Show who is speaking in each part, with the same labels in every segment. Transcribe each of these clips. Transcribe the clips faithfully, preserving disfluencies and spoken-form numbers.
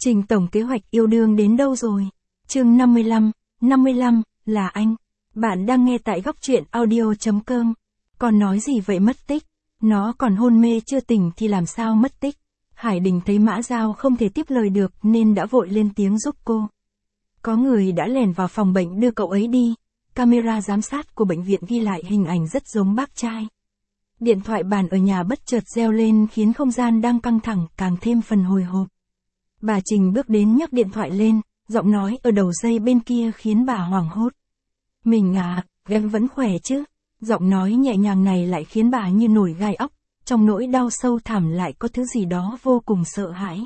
Speaker 1: Trình tổng kế hoạch yêu đương đến đâu rồi? Chương năm mươi lăm, năm mươi lăm, là anh. Bạn đang nghe tại góc truyện audio chấm com. Còn nói gì vậy mất tích? Nó còn hôn mê chưa tỉnh thì làm sao mất tích? Hải Đình thấy Mã Giao không thể tiếp lời được nên đã vội lên tiếng giúp cô. Có người đã lẻn vào phòng bệnh đưa cậu ấy đi. Camera giám sát của bệnh viện ghi lại hình ảnh rất giống bác trai. Điện thoại bàn ở nhà bất chợt reo lên khiến không gian đang căng thẳng càng thêm phần hồi hộp. Bà Trình bước đến nhấc điện thoại lên, giọng nói ở đầu dây bên kia khiến bà hoảng hốt. Mình à, em vẫn khỏe chứ? Giọng nói nhẹ nhàng này lại khiến bà như nổi gai óc, trong nỗi đau sâu thẳm lại có thứ gì đó vô cùng sợ hãi.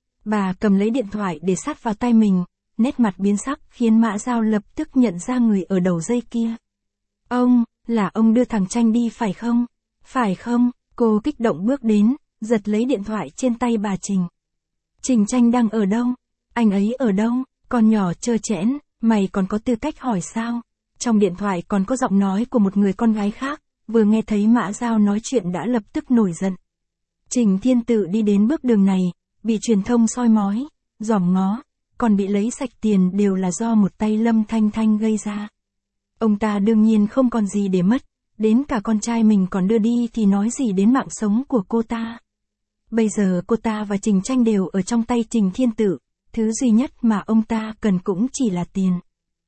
Speaker 1: Bà cầm lấy điện thoại để sát vào tay mình, nét mặt biến sắc khiến Mã Giao lập tức nhận ra người ở đầu dây kia. Ông, là ông đưa thằng Tranh đi phải không? Phải không? Cô kích động bước đến, giật lấy điện thoại trên tay bà Trình. Trình Tranh đang ở đâu? Anh ấy ở đâu? Con nhỏ trơ trẽn, mày còn có tư cách hỏi sao? Trong điện thoại còn có giọng nói của một người con gái khác, vừa nghe thấy Mã Giao nói chuyện đã lập tức nổi giận. Trình Thiên Tự đi đến bước đường này, bị truyền thông soi mói, dòm ngó, còn bị lấy sạch tiền đều là do một tay Lâm Thanh Thanh gây ra. Ông ta đương nhiên không còn gì để mất, đến cả con trai mình còn đưa đi thì nói gì đến mạng sống của cô ta. Bây giờ cô ta và Trình Tranh đều ở trong tay Trình Thiên Tự, thứ duy nhất mà ông ta cần cũng chỉ là tiền.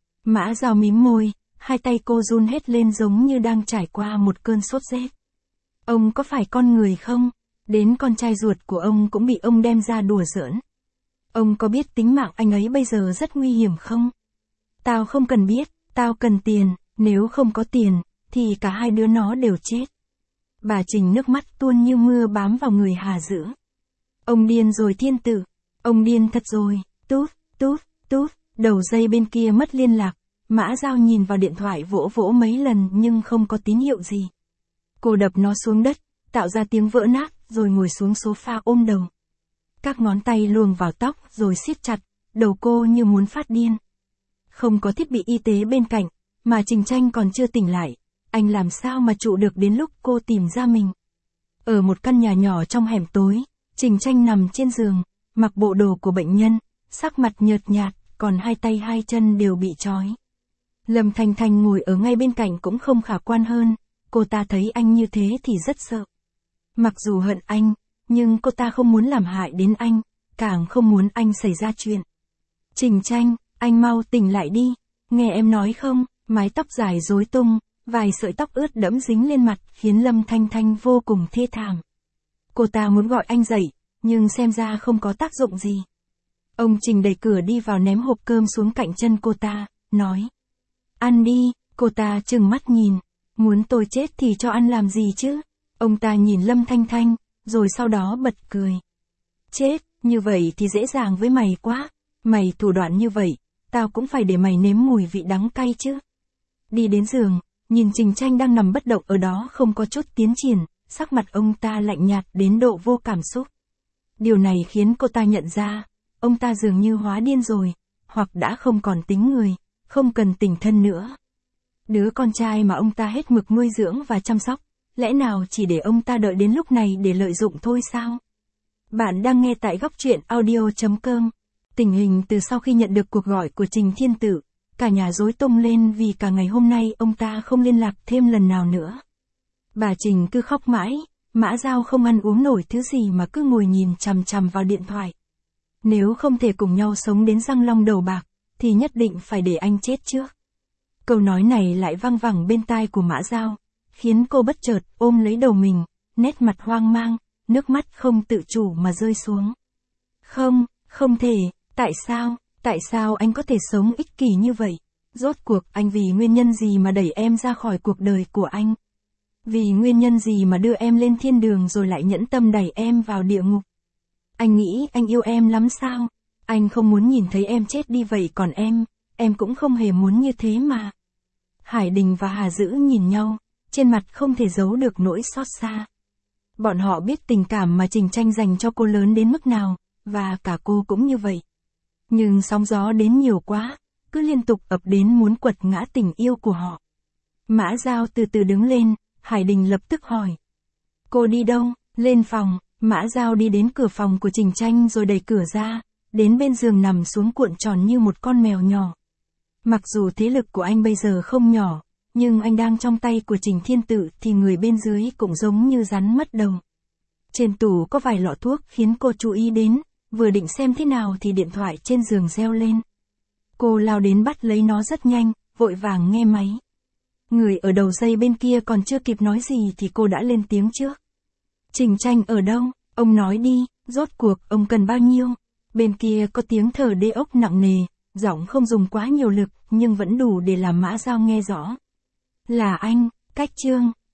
Speaker 1: Mã Giao mím môi, hai tay cô run hết lên giống như đang trải qua một cơn sốt rét. Ông có phải con người không? Đến con trai ruột của ông cũng bị ông đem ra đùa giỡn. Ông có biết tính mạng anh ấy bây giờ rất nguy hiểm không? Tao không cần biết, tao cần tiền, nếu không có tiền, thì cả hai đứa nó đều chết. Bà Trình nước mắt tuôn như mưa bám vào người Hà Dữ. Ông điên rồi Thiên Tử, ông điên thật rồi, tút, tút, tút, đầu dây bên kia mất liên lạc. Mã Giao nhìn vào điện thoại vỗ vỗ mấy lần nhưng không có tín hiệu gì. Cô đập nó xuống đất, tạo ra tiếng vỡ nát rồi ngồi xuống sofa ôm đầu. Các ngón tay luồn vào tóc rồi siết chặt, đầu cô như muốn phát điên. Không có thiết bị y tế bên cạnh, mà Trình Tranh còn chưa tỉnh lại. Anh làm sao mà trụ được đến lúc cô tìm ra mình. Ở một căn nhà nhỏ trong hẻm tối, Trình Tranh nằm trên giường, mặc bộ đồ của bệnh nhân, sắc mặt nhợt nhạt, còn hai tay hai chân đều bị trói. Lâm Thanh Thanh ngồi ở ngay bên cạnh cũng không khả quan hơn, cô ta thấy anh như thế thì rất sợ. Mặc dù hận anh, nhưng cô ta không muốn làm hại đến anh, càng không muốn anh xảy ra chuyện. Trình Tranh, anh mau tỉnh lại đi, nghe em nói không, mái tóc dài rối tung, vài sợi tóc ướt đẫm dính lên mặt khiến Lâm Thanh Thanh vô cùng thê thảm. Cô ta muốn gọi anh dậy, nhưng xem ra không có tác dụng gì. Ông Trình đẩy cửa đi vào ném hộp cơm xuống cạnh chân cô ta, nói. Ăn đi, cô ta trừng mắt nhìn, muốn tôi chết thì cho ăn làm gì chứ? Ông ta nhìn Lâm Thanh Thanh, rồi sau đó bật cười. Chết, như vậy thì dễ dàng với mày quá, mày thủ đoạn như vậy, tao cũng phải để mày nếm mùi vị đắng cay chứ. Đi đến giường, nhìn Trình Tranh đang nằm bất động ở đó không có chút tiến triển, sắc mặt ông ta lạnh nhạt đến độ vô cảm xúc. Điều này khiến cô ta nhận ra, ông ta dường như hóa điên rồi, hoặc đã không còn tính người, không cần tình thân nữa. Đứa con trai mà ông ta hết mực nuôi dưỡng và chăm sóc, lẽ nào chỉ để ông ta đợi đến lúc này để lợi dụng thôi sao? Bạn đang nghe tại góc truyện audio chấm com. Tình hình từ sau khi nhận được cuộc gọi của Trình Thiên Tử, cả nhà rối tung lên vì cả ngày hôm nay ông ta không liên lạc thêm lần nào nữa. Bà Trình cứ khóc mãi, Mã Giao không ăn uống nổi thứ gì mà cứ ngồi nhìn chằm chằm vào điện thoại. Nếu không thể cùng nhau sống đến răng long đầu bạc, thì nhất định phải để anh chết trước. Câu nói này lại văng vẳng bên tai của Mã Giao, khiến cô bất chợt ôm lấy đầu mình, nét mặt hoang mang, nước mắt không tự chủ mà rơi xuống. Không, không thể, tại sao, tại sao anh có thể sống ích kỷ như vậy? Rốt cuộc anh vì nguyên nhân gì mà đẩy em ra khỏi cuộc đời của anh? Vì nguyên nhân gì mà đưa em lên thiên đường rồi lại nhẫn tâm đẩy em vào địa ngục? Anh nghĩ anh yêu em lắm sao? Anh không muốn nhìn thấy em chết đi vậy còn em, em cũng không hề muốn như thế mà. Hải Đình và Hà Dữ nhìn nhau, trên mặt không thể giấu được nỗi xót xa. Bọn họ biết tình cảm mà Trình Tranh dành cho cô lớn đến mức nào, và cả cô cũng như vậy. Nhưng sóng gió đến nhiều quá, cứ liên tục ập đến muốn quật ngã tình yêu của họ. Mã Giao từ từ đứng lên, Hải Đình lập tức hỏi. Cô đi đâu? Lên phòng. Mã Giao đi đến cửa phòng của Trình Tranh rồi đẩy cửa ra, đến bên giường nằm xuống cuộn tròn như một con mèo nhỏ. Mặc dù thế lực của anh bây giờ không nhỏ, nhưng anh đang trong tay của Trình Thiên Tự thì người bên dưới cũng giống như rắn mất đầu. Trên tủ có vài lọ thuốc khiến cô chú ý đến, vừa định xem thế nào thì điện thoại trên giường reo lên. Cô lao đến bắt lấy nó rất nhanh, vội vàng nghe máy. Người ở đầu dây bên kia còn chưa kịp nói gì thì cô đã lên tiếng trước. Trình Tranh ở đâu? Ông nói đi, rốt cuộc ông cần bao nhiêu? Bên kia có tiếng thở đê ốc nặng nề, giọng không dùng quá nhiều lực nhưng vẫn đủ để làm Mã Giao nghe rõ. Là anh, Cách Trương,